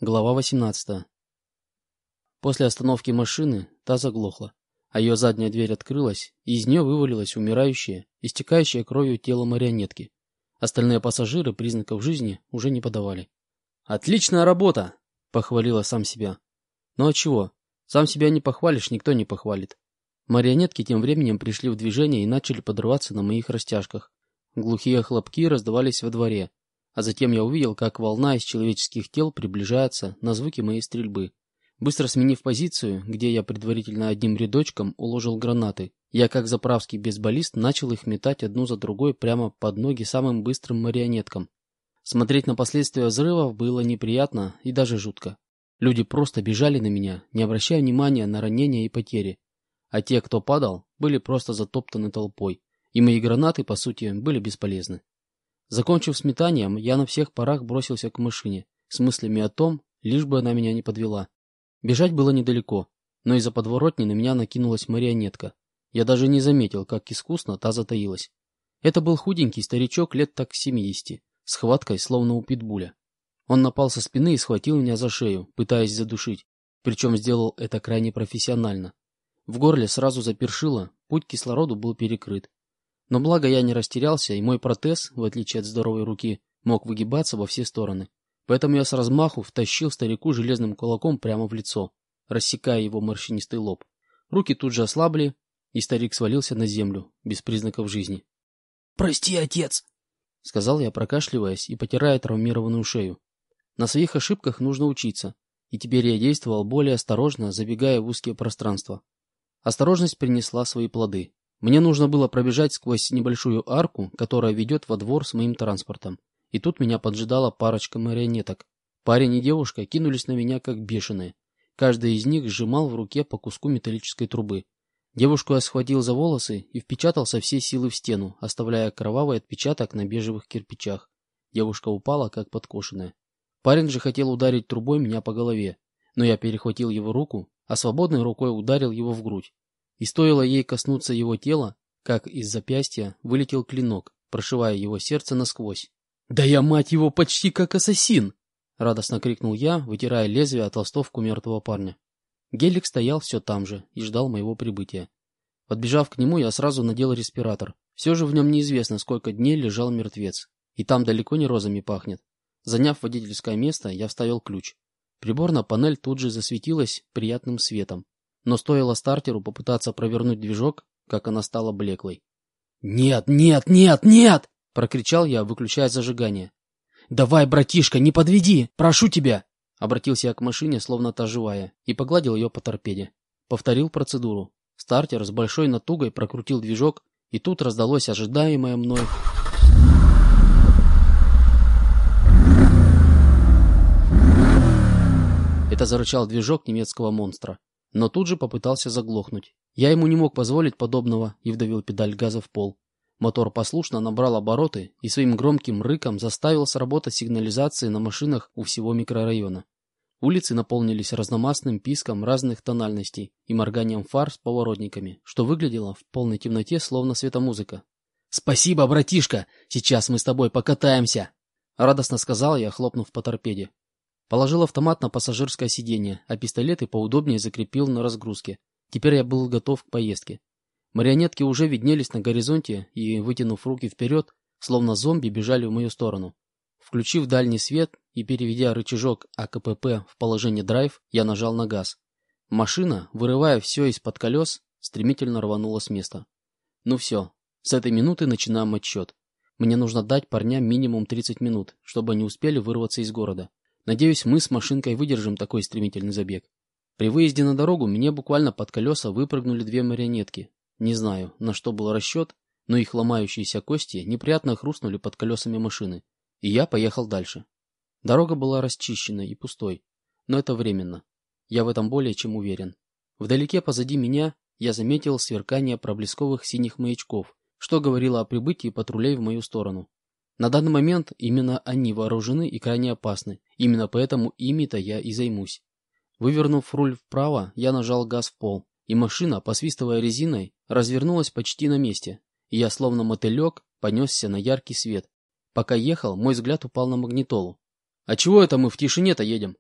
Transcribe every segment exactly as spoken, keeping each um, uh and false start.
Глава восемнадцатая. После остановки машины та заглохла, а ее задняя дверь открылась, и из нее вывалилось умирающее, истекающее кровью тело марионетки. Остальные пассажиры признаков жизни уже не подавали. «Отличная работа!» — похвалила сам себя. «Ну а чего? Сам себя не похвалишь, никто не похвалит». Марионетки тем временем пришли в движение и начали подрываться на моих растяжках. Глухие хлопки раздавались во дворе. А затем я увидел, как волна из человеческих тел приближается на звуки моей стрельбы. Быстро сменив позицию, где я предварительно одним рядочком уложил гранаты, я, как заправский бейсболист, начал их метать одну за другой прямо под ноги самым быстрым марионеткам. Смотреть на последствия взрывов было неприятно и даже жутко. Люди просто бежали на меня, не обращая внимания на ранения и потери. А те, кто падал, были просто затоптаны толпой, и мои гранаты, по сути, были бесполезны. Закончив с метанием, я на всех парах бросился к машине, с мыслями о том, лишь бы она меня не подвела. Бежать было недалеко, но из-за подворотни на меня накинулась марионетка. Я даже не заметил, как искусно та затаилась. Это был худенький старичок лет так семидесяти, с хваткой, словно у питбуля. Он напал со спины и схватил меня за шею, пытаясь задушить, причем сделал это крайне профессионально. В горле сразу запершило, путь к кислороду был перекрыт. Но благо я не растерялся, и мой протез, в отличие от здоровой руки, мог выгибаться во все стороны. Поэтому я с размаху втащил старику железным кулаком прямо в лицо, рассекая его морщинистый лоб. Руки тут же ослабли, и старик свалился на землю, без признаков жизни. «Прости, отец!» — сказал я, прокашливаясь и потирая травмированную шею. На своих ошибках нужно учиться, и теперь я действовал более осторожно, забегая в узкие пространства. Осторожность принесла свои плоды. Мне нужно было пробежать сквозь небольшую арку, которая ведет во двор с моим транспортом. И тут меня поджидала парочка марионеток. Парень и девушка кинулись на меня как бешеные. Каждый из них сжимал в руке по куску металлической трубы. Девушку я схватил за волосы и впечатал со всей силы в стену, оставляя кровавый отпечаток на бежевых кирпичах. Девушка упала, как подкошенная. Парень же хотел ударить трубой меня по голове, но я перехватил его руку, а свободной рукой ударил его в грудь. И стоило ей коснуться его тела, как из запястья вылетел клинок, прошивая его сердце насквозь. «Да я, мать его, почти как ассасин!» — радостно крикнул я, вытирая лезвие от толстовку мертвого парня. Гелик стоял все там же и ждал моего прибытия. Подбежав к нему, я сразу надел респиратор. Все же в нем неизвестно, сколько дней лежал мертвец. И там далеко не розами пахнет. Заняв водительское место, я вставил ключ. Приборная панель тут же засветилась приятным светом. Но стоило стартеру попытаться провернуть движок, как она стала блеклой. «Нет, нет, нет, нет!» — прокричал я, выключая зажигание. «Давай, братишка, не подведи! Прошу тебя!» Обратился я к машине, словно та живая, и погладил ее по торпеде. Повторил процедуру. Стартер с большой натугой прокрутил движок, и тут раздалось ожидаемое мной... Это зарычал движок немецкого монстра, но тут же попытался заглохнуть. Я ему не мог позволить подобного и вдавил педаль газа в пол. Мотор послушно набрал обороты и своим громким рыком заставил сработать сигнализации на машинах у всего микрорайона. Улицы наполнились разномастным писком разных тональностей и морганием фар с поворотниками, что выглядело в полной темноте словно светомузыка. «Спасибо, братишка! Сейчас мы с тобой покатаемся!» — радостно сказал я, хлопнув по торпеде. Положил автомат на пассажирское сиденье, а пистолеты поудобнее закрепил на разгрузке. Теперь я был готов к поездке. Марионетки уже виднелись на горизонте и, вытянув руки вперед, словно зомби, бежали в мою сторону. Включив дальний свет и переведя рычажок А К П П в положение драйв, я нажал на газ. Машина, вырывая все из-под колес, стремительно рванула с места. Ну все, с этой минуты начинаем отсчет. Мне нужно дать парням минимум тридцать минут, чтобы они успели вырваться из города. Надеюсь, мы с машинкой выдержим такой стремительный забег. При выезде на дорогу мне буквально под колеса выпрыгнули две марионетки. Не знаю, на что был расчет, но их ломающиеся кости неприятно хрустнули под колесами машины, и я поехал дальше. Дорога была расчищена и пустой, но это временно. Я в этом более чем уверен. Вдалеке позади меня я заметил сверкание проблесковых синих маячков, что говорило о прибытии патрулей в мою сторону. На данный момент именно они вооружены и крайне опасны, именно поэтому ими-то я и займусь. Вывернув руль вправо, я нажал газ в пол, и машина, посвистывая резиной, развернулась почти на месте, и я словно мотылек понесся на яркий свет. Пока ехал, мой взгляд упал на магнитолу. «А чего это мы в тишине-то едем?»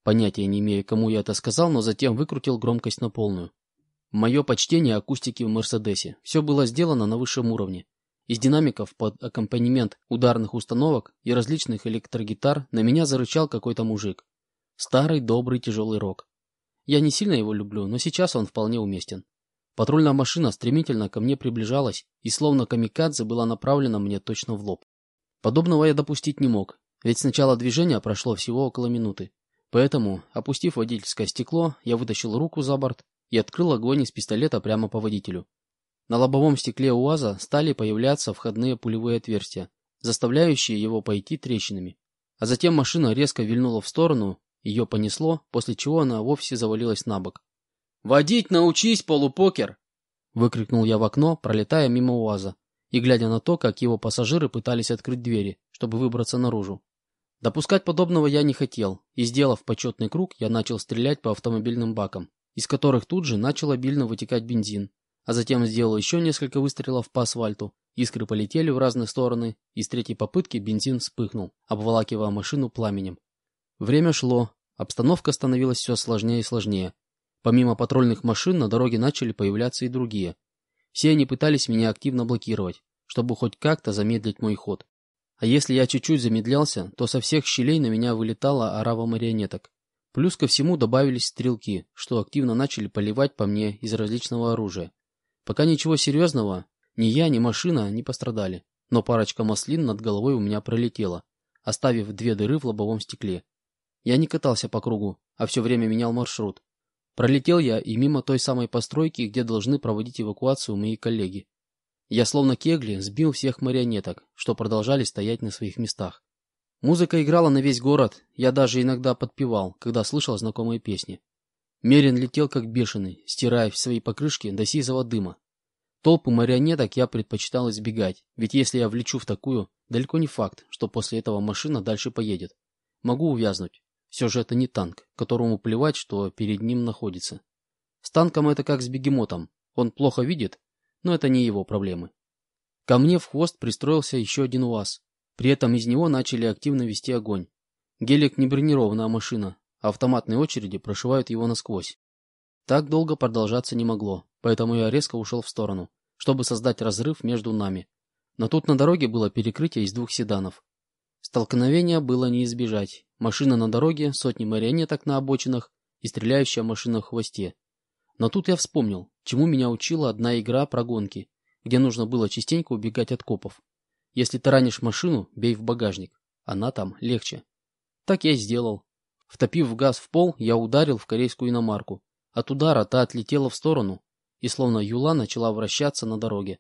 Понятия не имея, кому я это сказал, но затем выкрутил громкость на полную. Мое почтение акустике в Мерседесе. Все было сделано на высшем уровне. Из динамиков под аккомпанемент ударных установок и различных электрогитар на меня зарычал какой-то мужик. Старый, добрый, тяжелый рок. Я не сильно его люблю, но сейчас он вполне уместен. Патрульная машина стремительно ко мне приближалась и словно камикадзе была направлена мне точно в лоб. Подобного я допустить не мог, ведь с начала движения прошло всего около минуты. Поэтому, опустив водительское стекло, я вытащил руку за борт и открыл огонь из пистолета прямо по водителю. На лобовом стекле УАЗа стали появляться входные пулевые отверстия, заставляющие его пойти трещинами. А затем машина резко вильнула в сторону, ее понесло, после чего она вовсе завалилась на бок. «Водить научись, полупокер!» — выкрикнул я в окно, пролетая мимо УАЗа, и глядя на то, как его пассажиры пытались открыть двери, чтобы выбраться наружу. Допускать подобного я не хотел, и, сделав почетный круг, я начал стрелять по автомобильным бакам, из которых тут же начал обильно вытекать бензин, а затем сделал еще несколько выстрелов по асфальту, искры полетели в разные стороны, и с третьей попытки бензин вспыхнул, обволакивая машину пламенем. Время шло, обстановка становилась все сложнее и сложнее. Помимо патрульных машин на дороге начали появляться и другие. Все они пытались меня активно блокировать, чтобы хоть как-то замедлить мой ход. А если я чуть-чуть замедлялся, то со всех щелей на меня вылетала орава марионеток. Плюс ко всему добавились стрелки, что активно начали поливать по мне из различного оружия. Пока ничего серьезного, ни я, ни машина не пострадали, но парочка маслин над головой у меня пролетела, оставив две дыры в лобовом стекле. Я не катался по кругу, а все время менял маршрут. Пролетел я и мимо той самой постройки, где должны проводить эвакуацию мои коллеги. Я словно кегли сбил всех марионеток, что продолжали стоять на своих местах. Музыка играла на весь город, я даже иногда подпевал, когда слышал знакомые песни. Мерин летел как бешеный, стирая в свои покрышки до сизого дыма. Толпы марионеток я предпочитал избегать, ведь если я влечу в такую, далеко не факт, что после этого машина дальше поедет. Могу увязнуть. Все же это не танк, которому плевать, что перед ним находится. С танком это как с бегемотом. Он плохо видит, но это не его проблемы. Ко мне в хвост пристроился еще один УАЗ. При этом из него начали активно вести огонь. Гелик не бронированная машина, а автоматные очереди прошивают его насквозь. Так долго продолжаться не могло, поэтому я резко ушел в сторону, чтобы создать разрыв между нами. Но тут на дороге было перекрытие из двух седанов. Столкновения было не избежать. Машина на дороге, сотни марионеток на обочинах и стреляющая машина в хвосте. Но тут я вспомнил, чему меня учила одна игра про гонки, где нужно было частенько убегать от копов. Если таранишь машину, бей в багажник. Она там легче. Так я и сделал. Втопив газ в пол, я ударил в корейскую иномарку. От удара та отлетела в сторону и словно юла начала вращаться на дороге.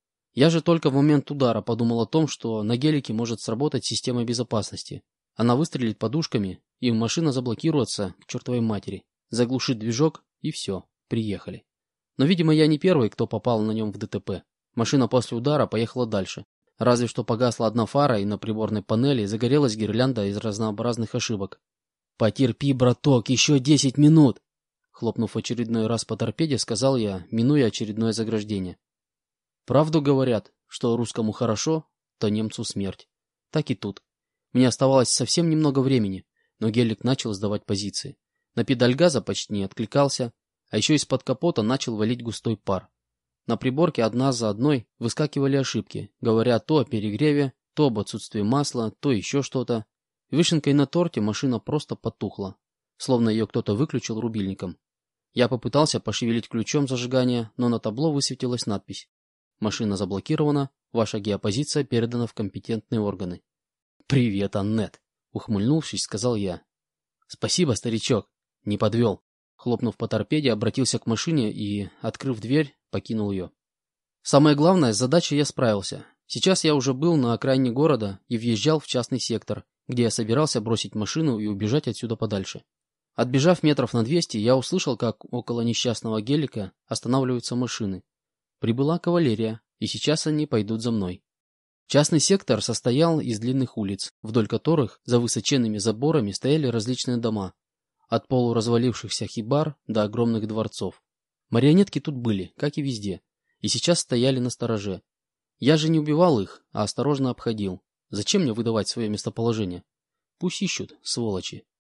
Я же только в момент удара подумал о том, что на гелике может сработать система безопасности. Она выстрелит подушками, и машина заблокируется к чертовой матери, заглушит движок, и все, приехали. Но, видимо, я не первый, кто попал на нем в ДТП. Машина после удара поехала дальше. Разве что погасла одна фара, и на приборной панели загорелась гирлянда из разнообразных ошибок. «Потерпи, браток, еще десять минут!» Хлопнув очередной раз по торпеде, сказал я, минуя очередное заграждение. Правду говорят, что русскому хорошо, то немцу смерть. Так и тут. Мне оставалось совсем немного времени, но гелик начал сдавать позиции. На педаль газа почти не откликался, а еще из-под капота начал валить густой пар. На приборке одна за одной выскакивали ошибки, говоря то о перегреве, то об отсутствии масла, то еще что-то. Вишенкой на торте машина просто потухла, словно ее кто-то выключил рубильником. Я попытался пошевелить ключом зажигания, но на табло высветилась надпись: «Машина заблокирована, ваша геопозиция передана в компетентные органы». «Привет, Аннет!» — ухмыльнувшись, сказал я. «Спасибо, старичок, не подвел». Хлопнув по торпеде, обратился к машине и, открыв дверь, покинул ее. Самое главное, с задачей я справился. Сейчас я уже был на окраине города и въезжал в частный сектор, где я собирался бросить машину и убежать отсюда подальше. Отбежав метров на двести, я услышал, как около несчастного гелика останавливаются машины. Прибыла кавалерия, и сейчас они пойдут за мной. Частный сектор состоял из длинных улиц, вдоль которых за высоченными заборами стояли различные дома, от полуразвалившихся хибар до огромных дворцов. Марионетки тут были, как и везде, и сейчас стояли на стороже. Я же не убивал их, а осторожно обходил. Зачем мне выдавать свое местоположение? Пусть ищут, сволочи.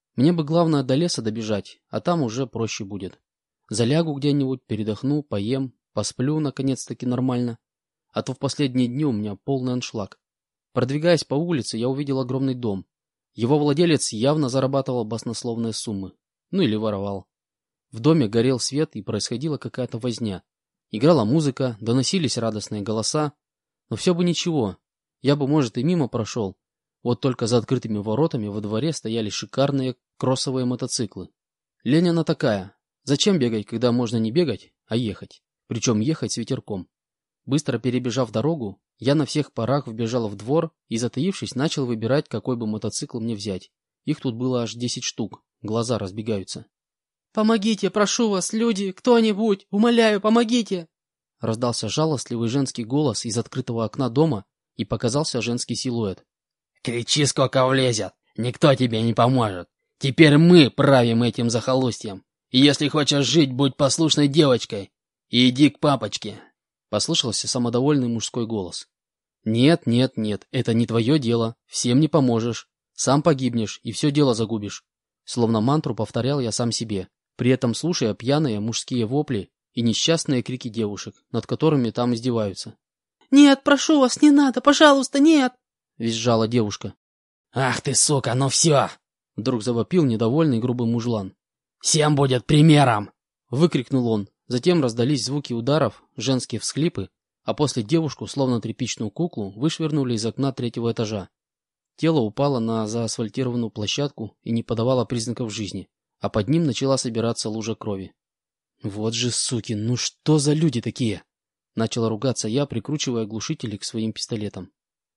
Мне бы главное до леса добежать, а там уже проще будет. Залягу где-нибудь, передохну, поем, посплю наконец-таки нормально. А то в последние дни у меня полный аншлаг. Продвигаясь по улице, я увидел огромный дом. Его владелец явно зарабатывал баснословные суммы. Ну или воровал. В доме горел свет и происходила какая-то возня. Играла музыка, доносились радостные голоса. Но все бы ничего. Я бы, может, и мимо прошел. Вот только за открытыми воротами во дворе стояли шикарные кроссовые мотоциклы. Лень она такая. Зачем бегать, когда можно не бегать, а ехать? Причем ехать с ветерком. Быстро перебежав дорогу, я на всех парах вбежал в двор и, затаившись, начал выбирать, какой бы мотоцикл мне взять. Их тут было аж десять штук. Глаза разбегаются. «Помогите, прошу вас, люди, кто-нибудь! Умоляю, помогите!» Раздался жалостливый женский голос из открытого окна дома, и показался женский силуэт. «Кричи, сколько влезет! Никто тебе не поможет! Теперь мы правим этим захолустьем! И если хочешь жить, будь послушной девочкой! И иди к папочке!» Послышался самодовольный мужской голос. «Нет, нет, нет, это не твое дело, всем не поможешь, сам погибнешь и все дело загубишь». Словно мантру повторял я сам себе, при этом слушая пьяные мужские вопли и несчастные крики девушек, над которыми там издеваются. «Нет, прошу вас, не надо, пожалуйста, нет!» — визжала девушка. «Ах ты, сука, ну все!» — вдруг завопил недовольный грубый мужлан. «Всем будет примером!» — выкрикнул он. Затем раздались звуки ударов, женские всхлипы, а после девушку, словно тряпичную куклу, вышвырнули из окна третьего этажа. Тело упало на заасфальтированную площадку и не подавало признаков жизни, а под ним начала собираться лужа крови. «Вот же суки, ну что за люди такие?» Начал ругаться я, прикручивая глушители к своим пистолетам.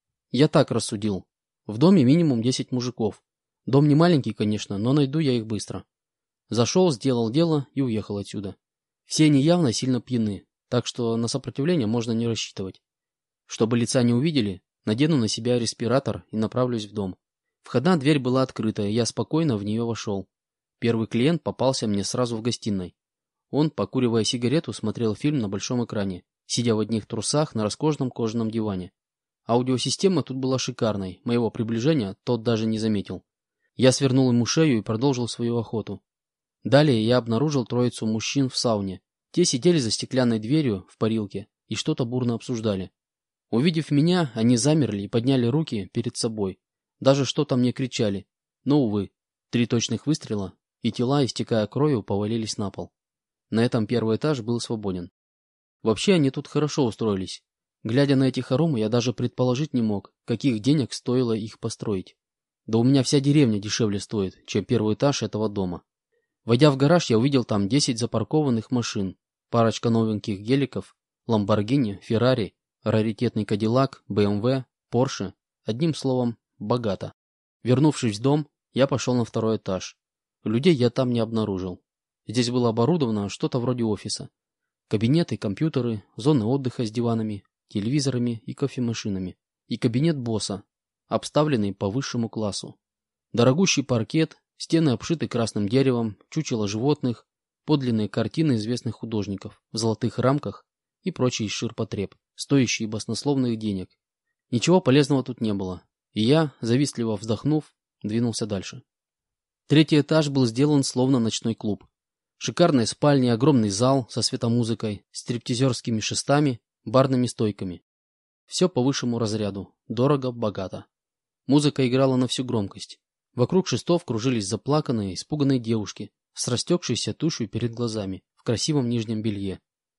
Я так рассудил. В доме минимум десять мужиков. Дом не маленький, конечно, но найду я их быстро. Зашел, сделал дело и уехал отсюда. Все они явно сильно пьяны, так что на сопротивление можно не рассчитывать. Чтобы лица не увидели, надену на себя респиратор и направлюсь в дом. Входная дверь была открыта, и я спокойно в нее вошел. Первый клиент попался мне сразу в гостиной. Он, покуривая сигарету, смотрел фильм на большом экране, сидя в одних трусах на роскошном кожаном диване. Аудиосистема тут была шикарной, моего приближения тот даже не заметил. Я свернул ему шею и продолжил свою охоту. Далее я обнаружил троицу мужчин в сауне. Те сидели за стеклянной дверью в парилке и что-то бурно обсуждали. Увидев меня, они замерли и подняли руки перед собой. Даже что-то мне кричали. Но, увы, три точных выстрела, и тела, истекая кровью, повалились на пол. На этом первый этаж был свободен. Вообще они тут хорошо устроились. Глядя на эти хоромы, я даже предположить не мог, каких денег стоило их построить. Да у меня вся деревня дешевле стоит, чем первый этаж этого дома. Войдя в гараж, я увидел там десять запаркованных машин, парочка новеньких геликов, Ламборгини, Феррари, раритетный Кадиллак, бэ эм вэ, Порше. Одним словом, богато. Вернувшись в дом, я пошел на второй этаж. Людей я там не обнаружил. Здесь было оборудовано что-то вроде офиса. Кабинеты, компьютеры, зоны отдыха с диванами, телевизорами и кофемашинами. И кабинет босса, обставленный по высшему классу. Дорогущий паркет, стены обшиты красным деревом, чучело животных, подлинные картины известных художников в золотых рамках и прочий ширпотреб, стоящий баснословных денег. Ничего полезного тут не было, и я, завистливо вздохнув, двинулся дальше. Третий этаж был сделан словно ночной клуб. Шикарные спальни, огромный зал со светомузыкой, стриптизерскими шестами, барными стойками. Все по высшему разряду, дорого, богато. Музыка играла на всю громкость. Вокруг шестов кружились заплаканные, испуганные девушки с растекшейся тушью перед глазами в красивом нижнем белье.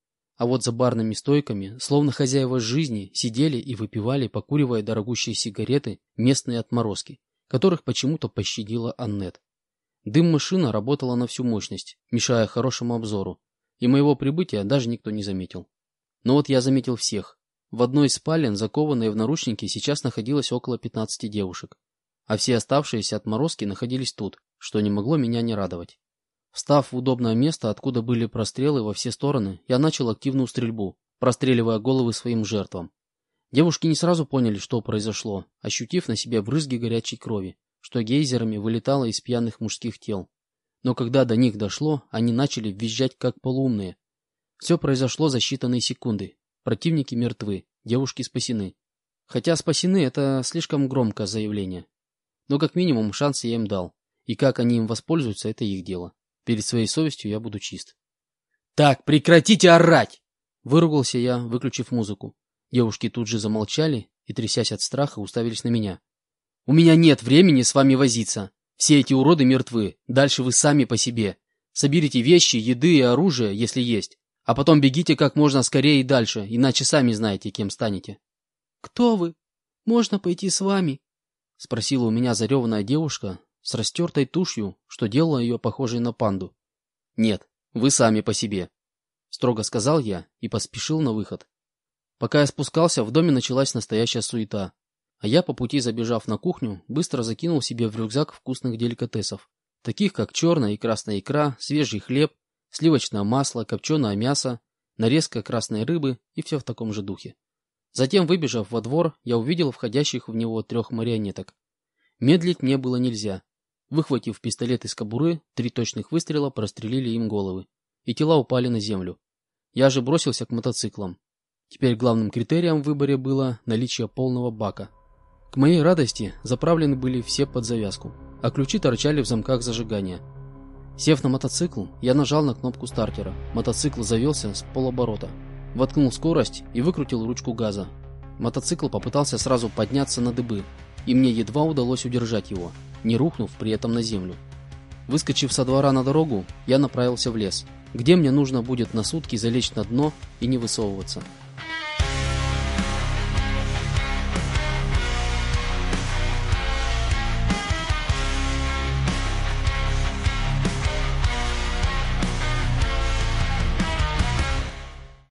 А вот за барными стойками, словно хозяева жизни, сидели и выпивали, покуривая дорогущие сигареты, местные отморозки, которых почему-то пощадила Аннет. Дым-машина работала на всю мощность, мешая хорошему обзору, и моего прибытия даже никто не заметил. Но вот я заметил всех. В одной из спален, закованные в наручники, сейчас находилось около пятнадцати девушек, а все оставшиеся отморозки находились тут, что не могло меня не радовать. Встав в удобное место, откуда были прострелы во все стороны, я начал активную стрельбу, простреливая головы своим жертвам. Девушки не сразу поняли, что произошло, ощутив на себе брызги горячей крови, что гейзерами вылетало из пьяных мужских тел. Но когда до них дошло, они начали визжать как полуумные. Все произошло за считанные секунды. Противники мертвы, девушки спасены. Хотя спасены — это слишком громкое заявление. Но как минимум шанс я им дал. И как они им воспользуются, это их дело. Перед своей совестью я буду чист. «Так, прекратите орать!» Выругался я, выключив музыку. Девушки тут же замолчали и, трясясь от страха, уставились на меня. «У меня нет времени с вами возиться. Все эти уроды мертвы. Дальше вы сами по себе. Соберите вещи, еды и оружие, если есть. А потом бегите как можно скорее и дальше, иначе сами знаете, кем станете». «Кто вы? Можно пойти с вами?» — спросила у меня зареванная девушка с растертой тушью, что делало ее похожей на панду. «Нет, вы сами по себе», — строго сказал я и поспешил на выход. Пока я спускался, в доме началась настоящая суета, а я, по пути забежав на кухню, быстро закинул себе в рюкзак вкусных деликатесов, таких как черная и красная икра, свежий хлеб, сливочное масло, копченое мясо, нарезка красной рыбы и все в таком же духе. Затем, выбежав во двор, я увидел входящих в него трех марионеток. Медлить мне было нельзя. Выхватив пистолет из кобуры, три точных выстрела прострелили им головы, и тела упали на землю. Я же бросился к мотоциклам. Теперь главным критерием в выборе было наличие полного бака. К моей радости заправлены были все под завязку, а ключи торчали в замках зажигания. Сев на мотоцикл, я нажал на кнопку стартера. Мотоцикл завелся с полоборота. Воткнул скорость и выкрутил ручку газа. Мотоцикл попытался сразу подняться на дыбы, и мне едва удалось удержать его, не рухнув при этом на землю. Выскочив со двора на дорогу, я направился в лес, где мне нужно будет на сутки залечь на дно и не высовываться.